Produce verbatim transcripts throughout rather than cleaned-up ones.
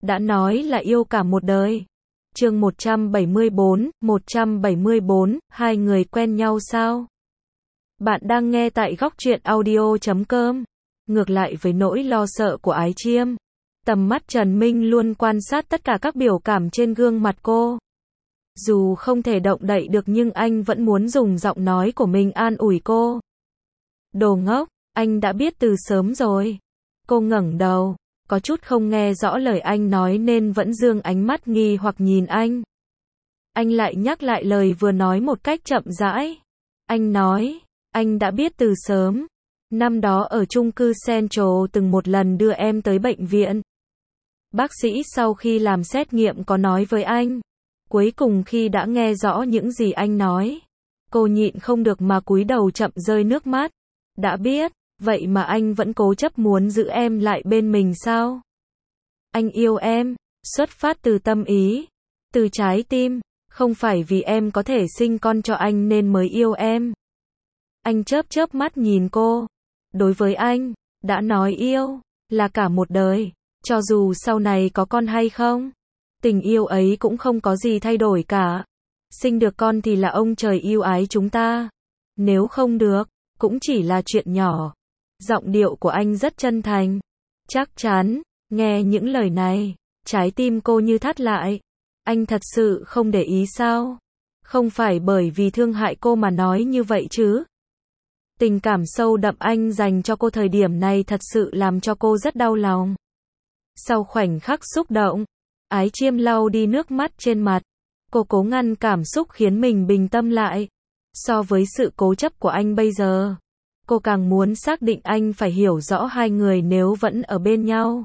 đã nói là yêu cả một đời. Chương một trăm bảy mươi bốn, một trăm bảy mươi bốn, hai người quen nhau sao? Bạn đang nghe tại góc truyện audio chấm com. Ngược lại với nỗi lo sợ của Ái Chiêm, tầm mắt Trần Minh luôn quan sát tất cả các biểu cảm trên gương mặt cô. Dù không thể động đậy được nhưng anh vẫn muốn dùng giọng nói của mình an ủi cô. Đồ ngốc, anh đã biết từ sớm rồi. Cô ngẩng đầu, có chút không nghe rõ lời anh nói nên vẫn dương ánh mắt nghi hoặc nhìn anh. Anh lại nhắc lại lời vừa nói một cách chậm rãi. Anh nói, anh đã biết từ sớm. Năm đó ở chung cư Central từng một lần đưa em tới bệnh viện. Bác sĩ sau khi làm xét nghiệm có nói với anh. Cuối cùng khi đã nghe rõ những gì anh nói, cô nhịn không được mà cúi đầu chậm rơi nước mắt. Đã biết, vậy mà anh vẫn cố chấp muốn giữ em lại bên mình sao? Anh yêu em, xuất phát từ tâm ý, từ trái tim, không phải vì em có thể sinh con cho anh nên mới yêu em. Anh chớp chớp mắt nhìn cô. Đối với anh, đã nói yêu, là cả một đời, cho dù sau này có con hay không. Tình yêu ấy cũng không có gì thay đổi cả. Sinh được con thì là ông trời yêu ái chúng ta. Nếu không được, cũng chỉ là chuyện nhỏ. Giọng điệu của anh rất chân thành, chắc chắn. Nghe những lời này, trái tim cô như thắt lại. Anh thật sự không để ý sao? Không phải bởi vì thương hại cô mà nói như vậy chứ? Tình cảm sâu đậm anh dành cho cô thời điểm này thật sự làm cho cô rất đau lòng. Sau khoảnh khắc xúc động, Ái Chiêm lau đi nước mắt trên mặt. Cô cố ngăn cảm xúc khiến mình bình tâm lại. So với sự cố chấp của anh bây giờ, cô càng muốn xác định anh phải hiểu rõ hai người nếu vẫn ở bên nhau.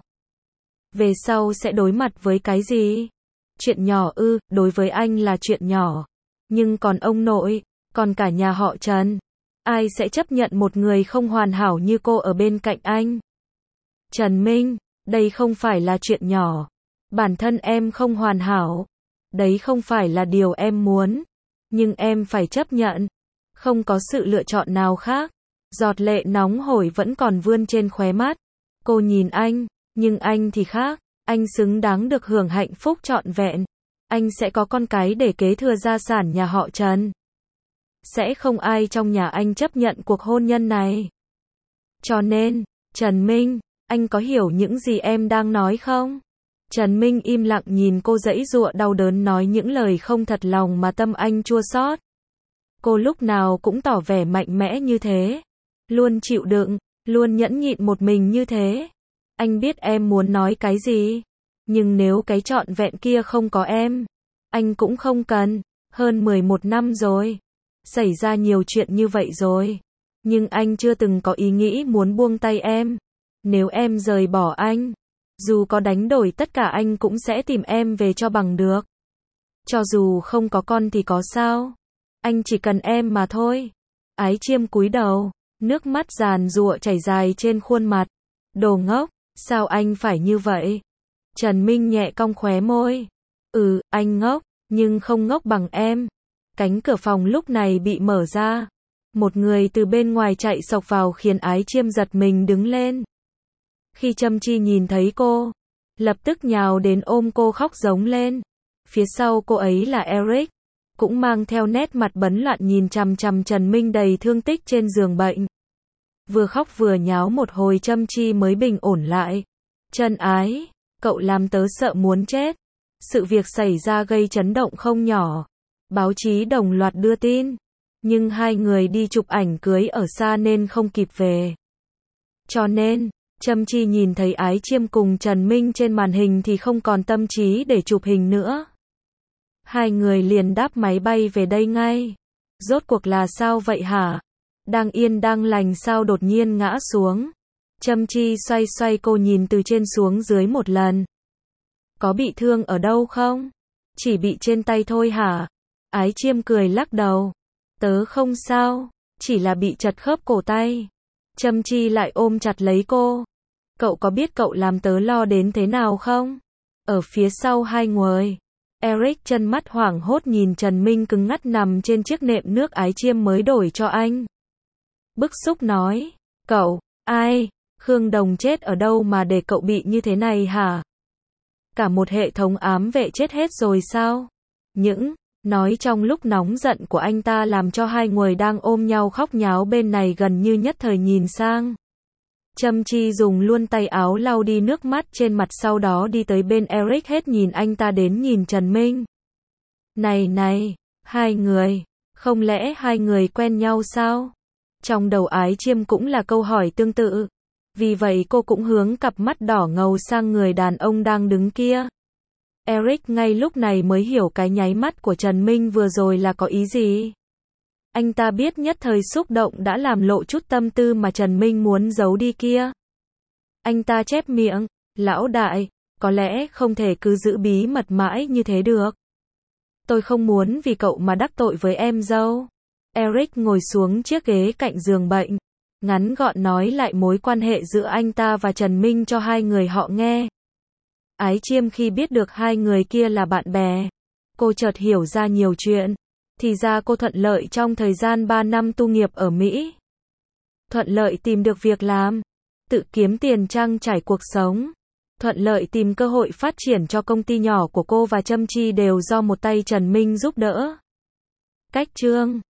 Về sau sẽ đối mặt với cái gì? Chuyện nhỏ ư, đối với anh là chuyện nhỏ. Nhưng còn ông nội, còn cả nhà họ Trần, ai sẽ chấp nhận một người không hoàn hảo như cô ở bên cạnh anh? Trần Minh, đây không phải là chuyện nhỏ. Bản thân em không hoàn hảo. Đấy không phải là điều em muốn. Nhưng em phải chấp nhận. Không có sự lựa chọn nào khác. Giọt lệ nóng hổi vẫn còn vươn trên khóe mắt. Cô nhìn anh, nhưng anh thì khác. Anh xứng đáng được hưởng hạnh phúc trọn vẹn. Anh sẽ có con cái để kế thừa gia sản nhà họ Trần. Sẽ không ai trong nhà anh chấp nhận cuộc hôn nhân này. Cho nên, Trần Minh, anh có hiểu những gì em đang nói không? Trần Minh im lặng nhìn cô giãy giụa đau đớn nói những lời không thật lòng mà tâm anh chua xót. Cô lúc nào cũng tỏ vẻ mạnh mẽ như thế. Luôn chịu đựng, luôn nhẫn nhịn một mình như thế. Anh biết em muốn nói cái gì. Nhưng nếu cái trọn vẹn kia không có em, anh cũng không cần. Hơn mười một năm rồi. Xảy ra nhiều chuyện như vậy rồi. Nhưng anh chưa từng có ý nghĩ muốn buông tay em. Nếu em rời bỏ anh, dù có đánh đổi tất cả anh cũng sẽ tìm em về cho bằng được. Cho dù không có con thì có sao? Anh chỉ cần em mà thôi. Ái Chiêm cúi đầu, nước mắt giàn giụa chảy dài trên khuôn mặt. Đồ ngốc, sao anh phải như vậy? Trần Minh nhẹ cong khóe môi. Ừ, anh ngốc, nhưng không ngốc bằng em. Cánh cửa phòng lúc này bị mở ra. Một người từ bên ngoài chạy xộc vào khiến Ái Chiêm giật mình đứng lên. Khi Trâm Chi nhìn thấy cô, lập tức nhào đến ôm cô khóc giống lên. Phía sau cô ấy là Eric, cũng mang theo nét mặt bấn loạn nhìn chằm chằm Trần Minh đầy thương tích trên giường bệnh. Vừa khóc vừa nháo một hồi Trâm Chi mới bình ổn lại. Trần Ái, cậu làm tớ sợ muốn chết. Sự việc xảy ra gây chấn động không nhỏ. Báo chí đồng loạt đưa tin. Nhưng hai người đi chụp ảnh cưới ở xa nên không kịp về. Cho nên, Trâm Chi nhìn thấy Ái Chiêm cùng Trần Minh trên màn hình thì không còn tâm trí để chụp hình nữa. Hai người liền đáp máy bay về đây ngay. Rốt cuộc là sao vậy hả? Đang yên đang lành sao đột nhiên ngã xuống? Trâm Chi xoay xoay cô nhìn từ trên xuống dưới một lần. Có bị thương ở đâu không? Chỉ bị trên tay thôi hả? Ái Chiêm cười lắc đầu. Tớ không sao, chỉ là bị chật khớp cổ tay. Trâm Chi lại ôm chặt lấy cô. Cậu có biết cậu làm tớ lo đến thế nào không? Ở phía sau hai người, Eric chân mắt hoảng hốt nhìn Trần Minh cứng ngắt nằm trên chiếc nệm nước Ái Chiêm mới đổi cho anh. Bức xúc nói, cậu, ai, Khương Đồng chết ở đâu mà để cậu bị như thế này hả? Cả một hệ thống ám vệ chết hết rồi sao? Những nói trong lúc nóng giận của anh ta làm cho hai người đang ôm nhau khóc nháo bên này gần như nhất thời nhìn sang. Trâm Chi dùng luôn tay áo lau đi nước mắt trên mặt, sau đó đi tới bên Eric, hết nhìn anh ta đến nhìn Trần Minh. Này này, hai người, không lẽ hai người quen nhau sao? Trong đầu Ái Chiêm cũng là câu hỏi tương tự. Vì vậy cô cũng hướng cặp mắt đỏ ngầu sang người đàn ông đang đứng kia. Eric ngay lúc này mới hiểu cái nháy mắt của Trần Minh vừa rồi là có ý gì. Anh ta biết nhất thời xúc động đã làm lộ chút tâm tư mà Trần Minh muốn giấu đi kia. Anh ta chép miệng, lão đại, có lẽ không thể cứ giữ bí mật mãi như thế được. Tôi không muốn vì cậu mà đắc tội với em dâu. Eric ngồi xuống chiếc ghế cạnh giường bệnh, ngắn gọn nói lại mối quan hệ giữa anh ta và Trần Minh cho hai người họ nghe. Ái Chiêm khi biết được hai người kia là bạn bè, cô chợt hiểu ra nhiều chuyện. Thì ra cô thuận lợi trong thời gian ba năm tu nghiệp ở Mỹ. Thuận lợi tìm được việc làm, tự kiếm tiền trang trải cuộc sống. Thuận lợi tìm cơ hội phát triển cho công ty nhỏ của cô và Trâm Chi đều do một tay Trần Minh giúp đỡ. Cách chương